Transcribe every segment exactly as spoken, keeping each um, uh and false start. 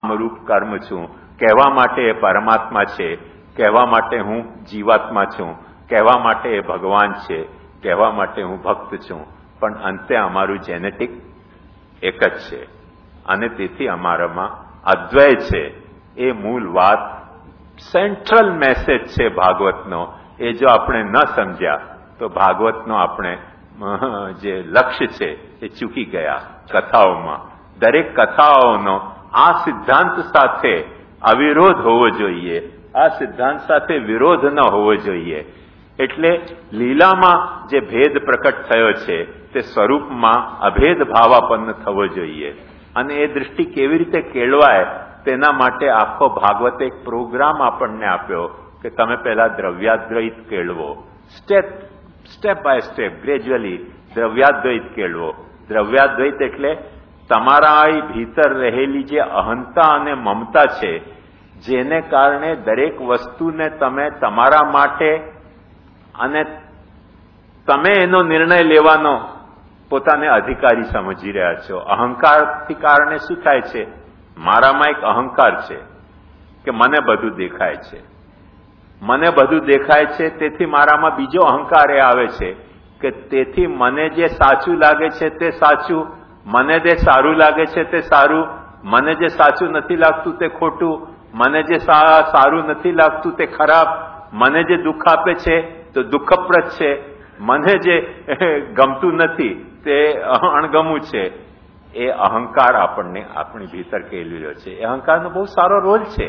રૂપ કર્મ છું, કહેવા માટે એ પરમાત્મા છે, કહેવા માટે હું જીવાત્મા છું, કહેવા માટે એ ભગવાન છે, કહેવા માટે હું ભક્ત છું, પણ અંતે અમારું જેનેટિક એક જ છે અને તેથી અમારામાં અદ્વૈત છે. એ મૂળ વાત સેન્ટ્રલ મેસેજ છે ભાગવતનો. એ જો આપણે ન સમજ્યા તો ભાગવતનો આપણે જે લક્ષ્ય છે એ ચૂકી ગયા. કથાઓમાં દરેક કથાઓનો આ સિદ્ધાંત સાથે અવિરોધ હોવો જોઈએ, આ સિદ્ધાંત સાથે વિરોધ ન હોવો જોઈએ. એટલે લીલામાં જે ભેદ પ્રકટ થયો છે તે સ્વરૂપમાં અભેદ ભાવાપન્ન થવો જોઈએ. અને એ દૃષ્ટિ કેવી રીતે કેળવાય તેના માટે આખો ભાગવત એક પ્રોગ્રામ આપણને આપ્યો કે તમે પહેલા દ્રવ્યાદ્વૈત કેળવો, step step by step gradually દ્રવ્યાદ્વૈત કેળવો. દ્રવ્યાદ્વૈત એટલે તમારા ભીતર રહેલી જે અહંતા અને મમતા છે, જેને કારણે દરેક વસ્તુને તમે તમારા માટે અને તમે એનો નિર્ણય લેવાનો પોતાને અધિકારી સમજી રહ્યા છો. અહંકારથી કારણે શું થાય છે? મારામાં એક અહંકાર છે કે મને બધું દેખાય છે, મને બધું દેખાય છે, તેથી મારામાં બીજો અહંકાર એ આવે છે કે તેથી મને જે સાચું લાગે છે તે સાચું, મને જે સારું લાગે છે તે સારું, મને જે સાચું નથી લાગતું તે ખોટું, મને જે સારું નથી લાગતું તે ખરાબ, મને જે દુઃખ આપે છે તો દુઃખપ્રદ છે, મને જે ગમતું નથી તે અણગમું છે. એ અહંકાર આપણને આપણી ભીતર કેળવી રહ્યો છે. એ અહંકારનો બહુ સારો રોલ છે.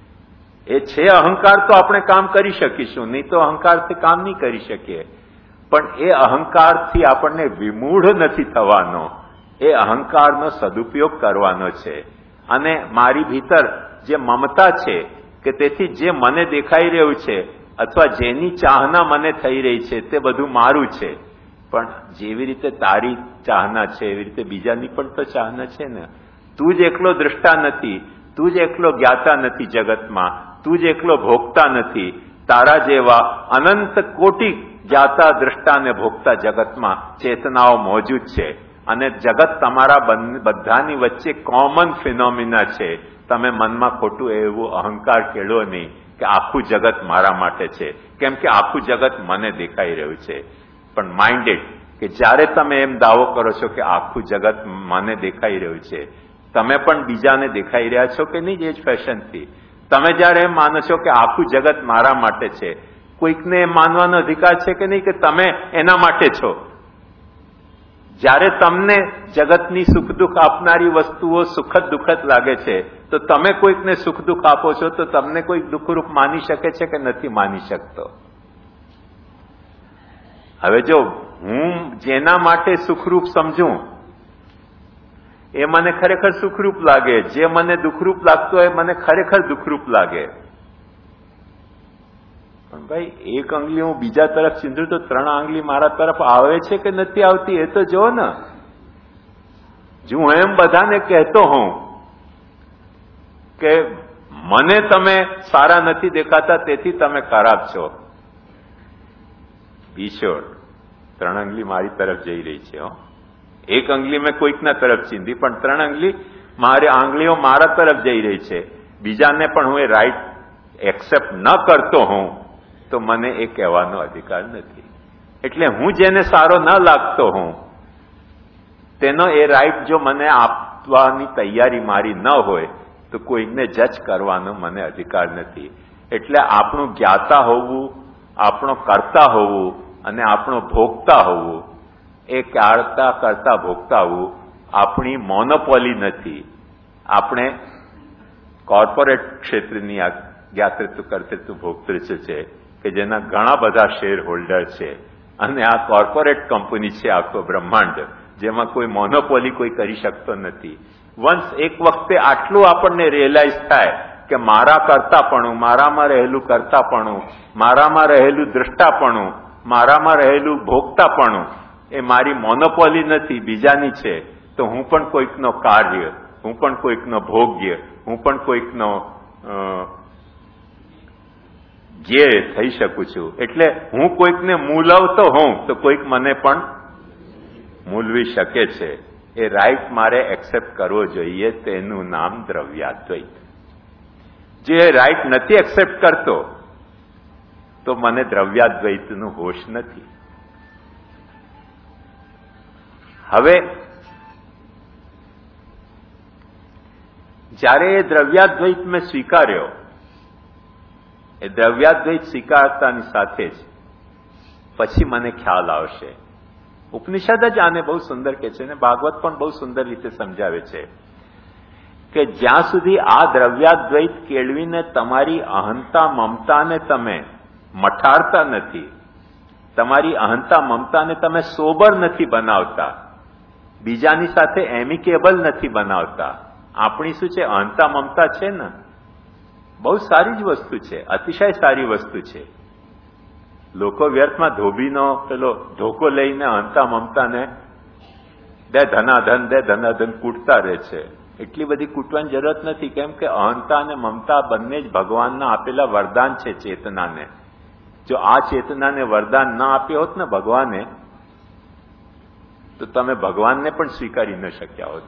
એ છે અહંકાર તો આપણે કામ કરી શકીશું, નહીં તો અહંકારથી કામ નહીં કરી શકીએ. પણ એ અહંકારથી આપણને વિમૂઢ નથી થવાનો, એ અહંકારનો સદુપયોગ કરવાનો છે. અને મારી ભીતર જે મમતા છે કે તેથી જે મને દેખાઈ રહ્યું છે અથવા જેની ચાહના મને થઈ રહી છે તે બધું મારું છે, પણ જેવી રીતે તારી ચાહના છે એવી રીતે બીજાની પણ તો ચાહના છે ને. તું જ એકલો દ્રષ્ટા નથી, તું જ એકલો જ્ઞાતા નથી જગતમાં, તું જ એકલો ભોગતા નથી. તારા જેવા અનંત કોટી જ્ઞાતા દ્રષ્ટા અને ભોગતા જગતમાં ચેતનાઓ મોજૂદ છે. અને જગત તમારા બધાની વચ્ચે કોમન ફિનોમિના છે. તમે મનમાં ખોટું એવું અહંકાર કેળવો નહીં કે આખું જગત મારા માટે છે, કેમ કે આખું જગત મને દેખાઈ રહ્યું છે. પણ માઇન્ડેડ કે જ્યારે તમે એમ દાવો કરો છો કે આખું જગત મને દેખાઈ રહ્યું છે, તમે પણ બીજાને દેખાઈ રહ્યા છો કે નહીં? એ જ ફેશનથી તમે જ્યારે એમ માનો છો કે આખું જગત મારા માટે છે, કોઈકને એમ માનવાનો અધિકાર છે કે નહીં કે તમે એના માટે છો? જ્યારે તમને જગતની સુખ દુઃખ આપનારી વસ્તુઓ સુખદ દુઃખદ લાગે છે તો તમે કોઈકને સુખ દુઃખ આપો છો તો તમને કોઈક દુઃખરૂપ માની શકે છે કે નથી માની શકતો? હવે જો હું જેના માટે સુખરૂપ સમજું એ મને ખરેખર સુખરૂપ લાગે, જે મને દુઃખરૂપ લાગતો હોય મને ખરેખર દુઃખરૂપ લાગે. પણ ભાઈ એક આંગળી હું બીજા તરફ ચીંધું તો ત્રણ આંગળી મારા તરફ આવે છે કે નથી આવતી એ તો જો ને. જો હું એમ બધાને કહેતો હોઉં કે મને તમે સારા નથી દેખાતા તેથી તમે ખરાબ છો, બીછોડ ત્રણ આંગળી મારી તરફ જઈ રહી છે. હો, એક આંગળી મેં કોઈકના તરફ ચીંધી પણ ત્રણ આંગળી મારી આંગળીઓ મારા તરફ જઈ રહી છે. બીજાને પણ હું એ રાઈટ એક્સેપ્ટ ન કરતો હોઉં તો મને એ કહેવાનો અધિકાર નથી. એટલે હું જેને સારો ન લાગતો હોઉં તેનો એ રાઈટ જો મને આપવાની તૈયારી મારી ન હોય તો કોઈને જજ કરવાનો મને અધિકાર નથી. એટલે આપણું જ્ઞાતા હોવું, આપણો કરતા હોવું અને આપણો ભોગતા હોવું, એ કરતા કરતા ભોગતા હોવું આપણી મોનોપોલી નથી. આપણે કોર્પોરેટ ક્ષેત્રની જ્ઞાતૃત્વ કર્તૃત્વ ભોગતૃત્વ છે કે જેના ઘણા બધા શેર હોલ્ડર છે અને આ કોર્પોરેટ કંપની છે આખો બ્રહ્માંડ, જેમાં કોઈ મોનોપોલી કોઈ કરી શકતો નથી. વન્સ એક વખતે આટલું આપણને રિયલાઇઝ થાય કે મારા કરતાપણું, મારામાં રહેલું કરતાપણું, મારામાં રહેલું દ્રષ્ટાપણું, મારામાં રહેલું ભોગતાપણું એ મારી મોનોપોલી નથી, બીજાની છે, તો હું પણ કોઈકનો કાર્ય, હું પણ કોઈકનો ભોગ્ય, હું પણ કોઈકનો જ્ઞેય થઈ શકું છું. એટલે હું કોઈકને મૂલવતો હોઉં તો કોઈક મને પણ મૂલવી શકે છે. એ રાઈટ મારે એક્સેપ્ટ કરવો જોઈએ. તેનું નામ દ્રવ્યાદ્વૈત. જે રાઈટ નથી એક્સેપ્ટ કરતો તો મને દ્રવ્યાદ્વૈતનું હોશ નથી. હવે જ્યારે એ દ્રવ્યાદ્વૈત મેં સ્વીકાર્યો, એ દ્રવ્યાદ્વૈત સ્વીકારતાની સાથે જ પછી મને ખ્યાલ આવશે. ઉપનિષદ જ આને બહુ સુંદર કહે છે અને ભાગવત પણ બહુ સુંદર રીતે સમજાવે છે કે જ્યાં સુધી આ દ્રવ્યાદ્વૈત કેળવીને તમારી અહંતા મમતાને તમે મઠાડતા નથી, તમારી અહંતા મમતાને તમે સોબર નથી બનાવતા, બીજાની સાથે એમિકેબલ નથી બનાવતા. આપણી શું છે, અહંતા મમતા છે ને, બહુ સારી જ વસ્તુ છે, અતિશય સારી વસ્તુ છે. લોકો વ્યર્થમાં ધોબીનો પેલો ધોકો લઈને અહંતા મમતાને દે ધનાધન દે ધનાધન કૂટતા રહે છે. એટલી બધી કૂટવાની જરૂરત નથી, કેમ કે અહંતા અને મમતા બંને જ ભગવાનના આપેલા વરદાન છે ચેતનાને. જો આ ચેતનાને વરદાન ના આપ્યો હોત ને ભગવાને, તો તમે ભગવાનને પણ સ્વીકારી ન શક્યા હોત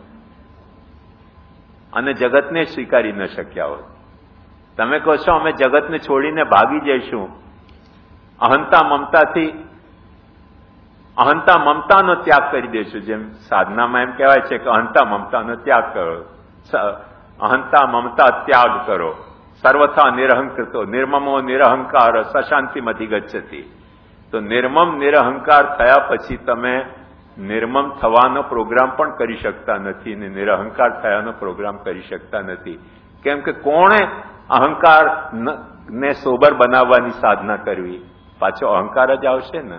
અને જગતને સ્વીકારી ન શક્યા હોત. તમે કહો છો અમે જગતને છોડીને ભાગી જઈશું, અહંતા મમતાથી અહંતા મમતાનો ત્યાગ કરી દેશું. જેમ સાધનામાં એમ કહેવાય છે કે અહંતા મમતાનો ત્યાગ કરો, અહંતા મમતા ત્યાગ કરો, સર્વથા નિરહંકૃતો નિર્મમો નિરહંકાર સશાંતિમ અધિગચ્છતિ. તો નિર્મમ નિરહંકાર થયા પછી તમે નિર્મમ થવાનો પ્રોગ્રામ પણ કરી શકતા નથી અને નિરહંકાર થયાનો પ્રોગ્રામ કરી શકતા નથી. કેમ કે કોણે અહંકાર ને સોબર બનાવવાની સાધના કરવી? પાછો અહંકાર જ આવશે ને.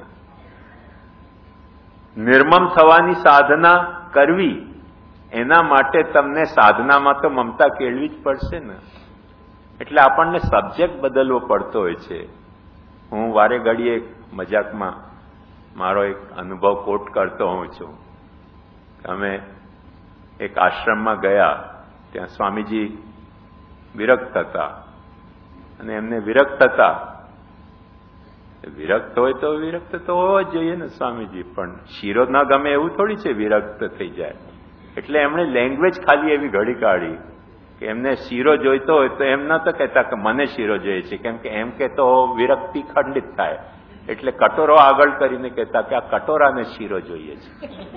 નિર્મમ થવાની સાધના કરવી, એના માટે તમને સાધનામાં તો મમતા કેળવી જ પડશે ને. એટલે આપણને સબ્જેક્ટ બદલવો પડતો હોય છે. હું વારે ઘડીએ મજાકમાં મારો એક અનુભવ કોટ કરતો હોઉં છું. અમે એક આશ્રમમાં ગયા, ત્યાં સ્વામીજી વિરક્ત હતા અને એમને વિરક્ત હતા. વિરક્ત હોય તો વિરક્ત તો હોવો જ જોઈએ ને સ્વામીજી, પણ શીરો ના ગમે એવું થોડી છે વિરક્ત થઈ જાય. એટલે એમણે લેંગ્વેજ ખાલી એવી ઘડી કાઢી કે એમને શીરો જોઈતો હોય તો એમ ન તો કહેતા કે મને શીરો જોઈએ છે, કેમ કે એમ કે તો વિરક્તિ ખંડિત થાય. એટલે કટોરો આગળ કરીને કહેતા કે આ કટોરાને શીરો જોઈએ છે.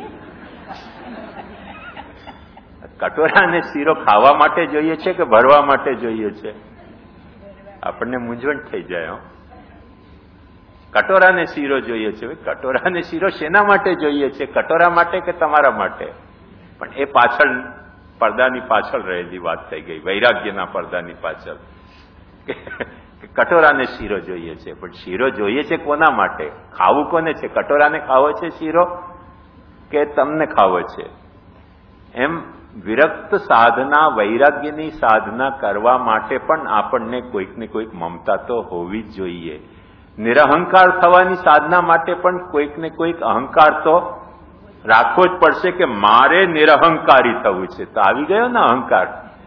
કટોરાને શીરો ખાવા માટે જોઈએ છે કે ભરવા માટે જોઈએ છે? આપણને મૂંઝવણ થઈ જાય. કટોરાને શીરો જોઈએ છે. કટોરાને શીરો શેના માટે જોઈએ છે? કટોરા માટે કે તમારા માટે? પણ એ પાછળ પડદાની પાછળ રહેલી વાત થઈ ગઈ, વૈરાગ્યના પડદાની પાછળ. કટોરાને શીરો જોઈએ છે, પણ શીરો જોઈએ છે કોના માટે? ખાવું કોને છે? કટોરાને ખાવો છે શીરો કે તમને ખાવો છે? એમ વિરક્ત સાધના, વૈરાગ્યની સાધના કરવા માટે પણ આપણને કોઈક ને કોઈક મમતા તો હોવી જ જોઈએ. નિરહંકાર થવાની સાધના માટે પણ કોઈક ને કોઈક અહંકાર તો રાખવો જ પડશે કે મારે નિરહંકારી થવું છે. તો આવી ગયો ને અહંકાર.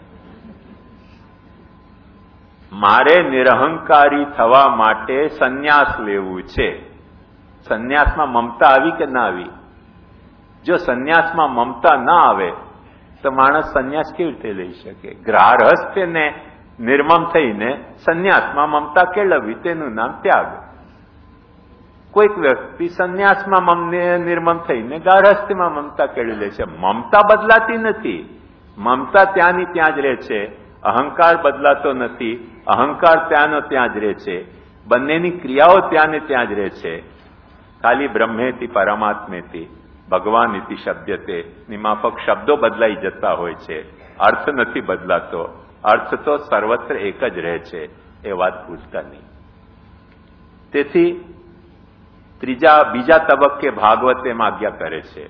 મારે નિરહંકારી થવા માટે સંન્યાસ લેવું છે. સંન્યાસમાં મમતા આવી કે ના આવી? જો સંન્યાસમાં મમતા ના આવે તો માણસ સંન્યાસ કેવી રીતે લઈ શકે? ગ્રાહસ્થ્યને નિર્મમ થઈને સંન્યાસમાં મમતા કેળવવી, તેનું નામ ત્યાગ. કોઈક વ્યક્તિ સંન્યાસમાં નિર્મમ થઈને ગારહસ્થ્યમાં મમતા કેળવી લે છે. મમતા બદલાતી નથી, મમતા ત્યાંની ત્યાં જ રહે છે. અહંકાર બદલાતો નથી, અહંકાર ત્યાંનો ત્યાં જ રહે છે. બંનેની ક્રિયાઓ ત્યાં ને ત્યાં જ રહે છે. ખાલી બ્રહ્મેતિ પરમાત્મેતિ ભગવાન ઇતિ શબ્દતે ની માફક શબ્દો બદલાઈ જતા હોય છે, અર્થ નથી બદલાતો. અર્થ તો સર્વત્ર એક જ રહે છે, એ વાત ભૂલતા નહીં. તેથી ત્રીજા બીજા તબક્કે ભાગવત એમ આજ્ઞા કરે છે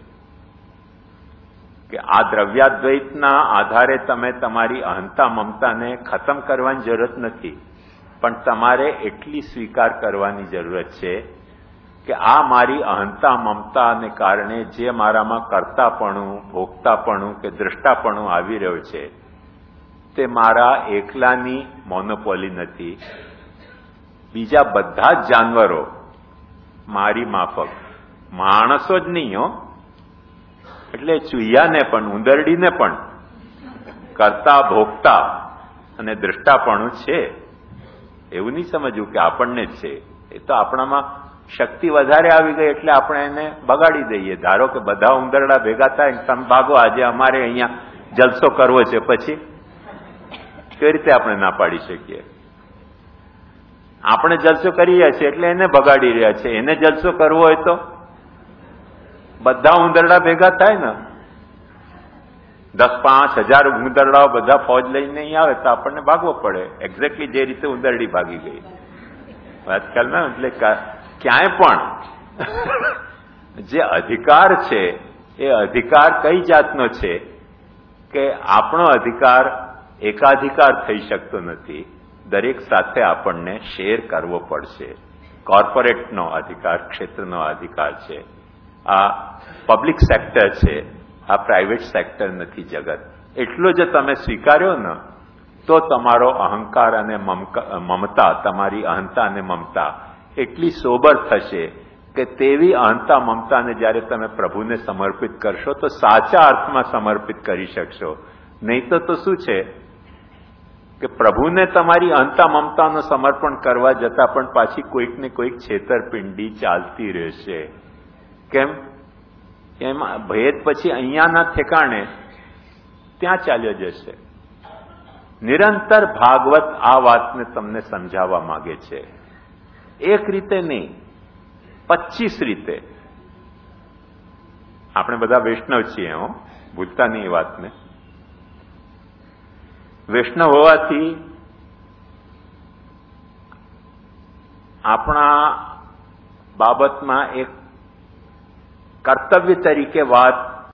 કે આ દ્રવ્યાદ્વૈતના આધારે તમે તમારી અહંતા મમતાને ખતમ કરવાની જરૂરત નથી, પણ તમારે એટલી સ્વીકાર કરવાની જરૂરત છે કે આ મારી અહંતા મમતાને કારણે જે મારામાં કર્તાપણું, ભોગતાપણું કે દ્રષ્ટાપણું આવી રહ્યો છે તે મારા એકલાની મોનોપોલી નથી. બીજા બધા જ જાનવરો મારી માફક, માણસો જ નહીં હો, એટલે ચૂહિયાને પણ, ઉંદરડીને પણ કરતા, ભોગતા અને દ્રષ્ટાપણું છે. એવું નહીં સમજવું કે આપણને જ છે. એ તો આપણામાં શક્તિ વધારે આવી ગઈ એટલે આપણે એને બગાડી દઈએ. ધારો કે બધા ઉંદરડા ભેગા થાય, તમે ભાગો, આજે અમારે અહીંયા જલસો કરવો છે, પછી કેવી રીતે આપણે ના પાડી શકીએ? આપણે જલસો કરી રહ્યા છીએ એટલે એને બગાડી રહ્યા છે. એને જલસો કરવો હોય તો બધા ઉંદરડા ભેગા થાય ને, દસ પાંચ હજાર ઉંદરડાઓ બધા ફોજ લઈને અહીં આવે તો આપણને ભાગવો પડે, એક્ઝેક્ટલી જે રીતે ઉંદરડી ભાગી ગઈ આજકાલના. એટલે ક્યાંય પણ જે અધિકાર છે એ અધિકાર કઈ જાતનો છે કે આપણો અધિકાર એકાધિકાર થઈ શકતો નથી. દરેક સાથે આપણને શેર કરવો પડશે. કોર્પોરેટનો અધિકાર, ક્ષેત્રનો અધિકાર છે. આ પબ્લિક સેક્ટર છે, આ પ્રાઇવેટ સેક્ટર નથી જગત. એટલો જ તમે સ્વીકાર્યો ને તો તમારો અહંકાર અને મમતા, તમારી અહંતા અને મમતા એટલી સોબર થશે કે તેવી અહંતા મમતાને જ્યારે તમે પ્રભુને સમર્પિત કરશો તો સાચા અર્થમાં સમર્પિત કરી શકશો. નહીં તો તો શું છે કે પ્રભુને તમારી અહંતા મમતાનું સમર્પણ કરવા જતા પણ પાછી કોઈક ને કોઈક છેતરપિંડી ચાલતી રહેશે. કેમ? એમાં ભેદ પછી અહીંયાના ઠેકાણે ત્યાં ચાલ્યો જશે. નિરંતર ભાગવત આ વાતને તમને સમજાવવા માંગે છે. એક રીતે નહીં, પચીસ રીતે. આપણે બધા વૈષ્ણવ છીએ, હો, ભૂલતા નહીં એ વાતને. વૈષ્ણવ હોવાથી આપણા બાબતમાં એક કર્તવ્ય તરીકે વાત